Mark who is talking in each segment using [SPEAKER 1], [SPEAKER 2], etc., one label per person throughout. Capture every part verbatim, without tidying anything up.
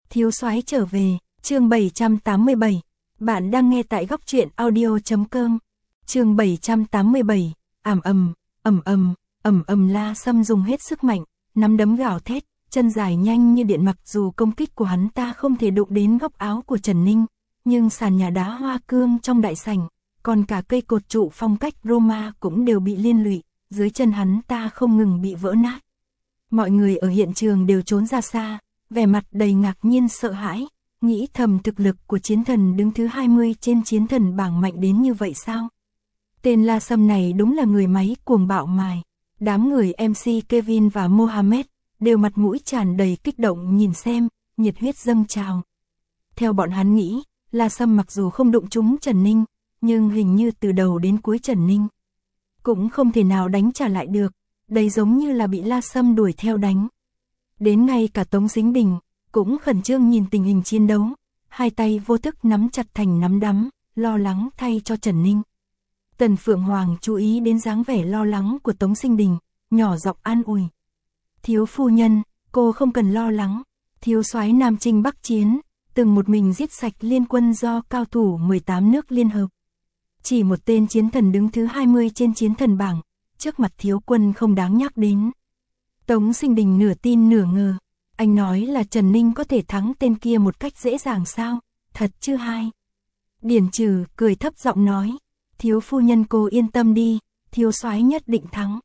[SPEAKER 1] Thiếu soái trở về, chương bảy trăm tám mươi bảy. Bạn đang nghe tại góc truyện audio chấm com. Chương bảy trăm tám mươi bảy, ầm ầm, ầm ầm, ầm ầm La Sâm dùng hết sức mạnh, nắm đấm gào thét, chân dài nhanh như điện, mặc dù công kích của hắn ta không thể đụng đến góc áo của Trần Ninh, nhưng sàn nhà đá hoa cương trong đại sảnh, còn cả cây cột trụ phong cách Roma cũng đều bị liên lụy, dưới chân hắn ta không ngừng bị vỡ nát. Mọi người ở hiện trường đều trốn ra xa, vẻ mặt đầy ngạc nhiên sợ hãi, nghĩ thầm thực lực của chiến thần đứng thứ hai mươi trên chiến thần bảng mạnh đến như vậy sao? Tên La Sâm này đúng là người máy cuồng bạo mài. Đám người em xê Kevin và Mohamed đều mặt mũi tràn đầy kích động nhìn xem, nhiệt huyết dâng trào. Theo bọn hắn nghĩ, La Sâm mặc dù không đụng trúng Trần Ninh, nhưng hình như từ đầu đến cuối Trần Ninh cũng không thể nào đánh trả lại được, đây giống như là bị La Sâm đuổi theo đánh. Đến ngay cả Tống Sính Đình cũng khẩn trương nhìn tình hình chiến đấu, hai tay vô thức nắm chặt thành nắm đấm, lo lắng thay cho Trần Ninh. Tần Phượng Hoàng chú ý đến dáng vẻ lo lắng của Tống Sính Đình, nhỏ giọng an ủi. Thiếu phu nhân, cô không cần lo lắng, thiếu soái Nam Chinh Bắc Chiến, từng một mình giết sạch liên quân do cao thủ mười tám nước liên hợp. Chỉ một tên chiến thần đứng thứ hai mươi trên chiến thần bảng, trước mặt thiếu quân không đáng nhắc đến. Tống Sính Đình nửa tin nửa ngờ, anh nói là Trần Ninh có thể thắng tên kia một cách dễ dàng sao, thật chứ hai. Điển Trừ cười thấp giọng nói, thiếu phu nhân cô yên tâm đi, thiếu soái nhất định thắng.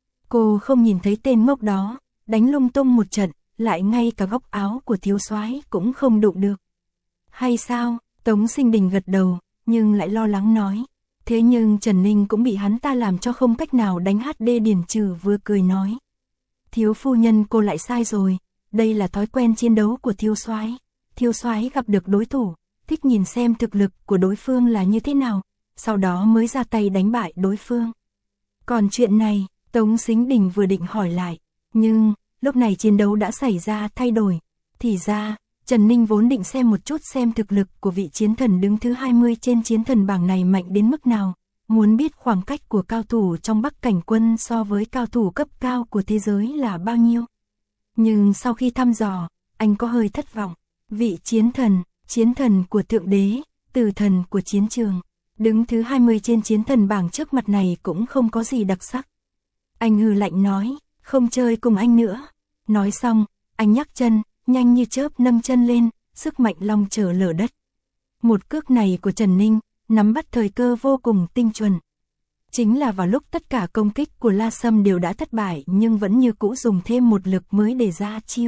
[SPEAKER 1] Cô không nhìn thấy tên ngốc đó, đánh lung tung một trận, lại ngay cả góc áo của thiếu soái cũng không đụng được. Hay sao? Tống Sính Đình gật đầu, nhưng lại lo lắng nói. Thế nhưng Trần Ninh cũng bị hắn ta làm cho không cách nào đánh hát đê. Điển Trừ vừa cười nói. Thiếu phu nhân cô lại sai rồi, đây là thói quen chiến đấu của thiếu soái. Thiếu soái gặp được đối thủ, thích nhìn xem thực lực của đối phương là như thế nào, sau đó mới ra tay đánh bại đối phương. Còn chuyện này, Tống Sính Đình vừa định hỏi lại, nhưng lúc này chiến đấu đã xảy ra thay đổi. Thì ra, Trần Ninh vốn định xem một chút xem thực lực của vị chiến thần đứng thứ hai mươi trên chiến thần bảng này mạnh đến mức nào, muốn biết khoảng cách của cao thủ trong Bắc Cảnh Quân so với cao thủ cấp cao của thế giới là bao nhiêu. Nhưng sau khi thăm dò, anh có hơi thất vọng. Vị chiến thần, chiến thần của thượng đế, tử thần của chiến trường, đứng thứ hai mươi trên chiến thần bảng trước mặt này cũng không có gì đặc sắc. Anh hừ lạnh nói, không chơi cùng anh nữa. Nói xong, anh nhắc chân, nhanh như chớp nâng chân lên, sức mạnh long trở lở đất. Một cước này của Trần Ninh, nắm bắt thời cơ vô cùng tinh chuẩn. Chính là vào lúc tất cả công kích của La Sâm đều đã thất bại nhưng vẫn như cũ dùng thêm một lực mới để ra chiêu.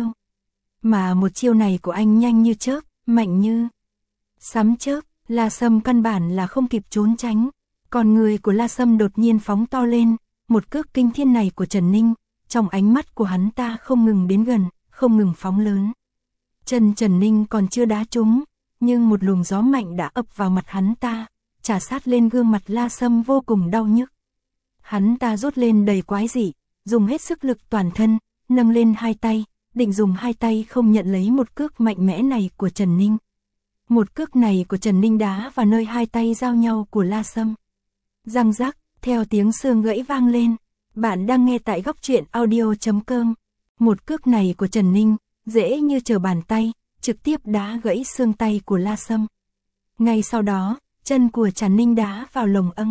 [SPEAKER 1] Mà một chiêu này của anh nhanh như chớp, mạnh như sấm chớp, La Sâm căn bản là không kịp trốn tránh. Còn người của La Sâm đột nhiên phóng to lên, một cước kinh thiên này của Trần Ninh, trong ánh mắt của hắn ta không ngừng đến gần, không ngừng phóng lớn. Chân Trần Ninh còn chưa đá trúng, nhưng một luồng gió mạnh đã ập vào mặt hắn ta, chà sát lên gương mặt La Sâm vô cùng đau nhức. Hắn ta rút lên đầy quái dị, dùng hết sức lực toàn thân, nâng lên hai tay, định dùng hai tay không nhận lấy một cước mạnh mẽ này của Trần Ninh. Một cước này của Trần Ninh đá vào nơi hai tay giao nhau của La Sâm. Răng rắc, theo tiếng xương gãy vang lên. Bạn đang nghe tại góc truyện audio chấm com. Một cước này của Trần Ninh, dễ như trở bàn tay, trực tiếp đá gãy xương tay của La Sâm. Ngay sau đó, chân của Trần Ninh đá vào lồng âng.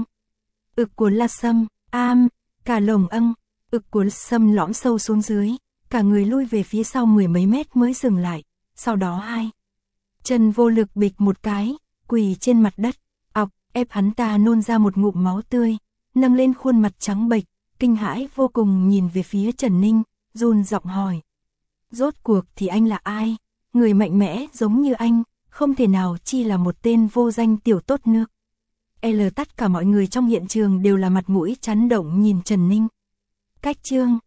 [SPEAKER 1] Ực của La Sâm, am, cả lồng âng, ực của La Sâm lõm sâu xuống dưới, cả người lui về phía sau mười mấy mét mới dừng lại, sau đó hai chân vô lực bịch một cái, quỳ trên mặt đất, ọc, ép hắn ta nôn ra một ngụm máu tươi, nâng lên khuôn mặt trắng bệch, kinh hãi vô cùng nhìn về phía Trần Ninh, run giọng hỏi. Rốt cuộc thì anh là ai? Người mạnh mẽ giống như anh, không thể nào chi là một tên vô danh tiểu tốt nước. L tất cả mọi người trong hiện trường đều là mặt mũi chấn động nhìn Trần Ninh. Cách chương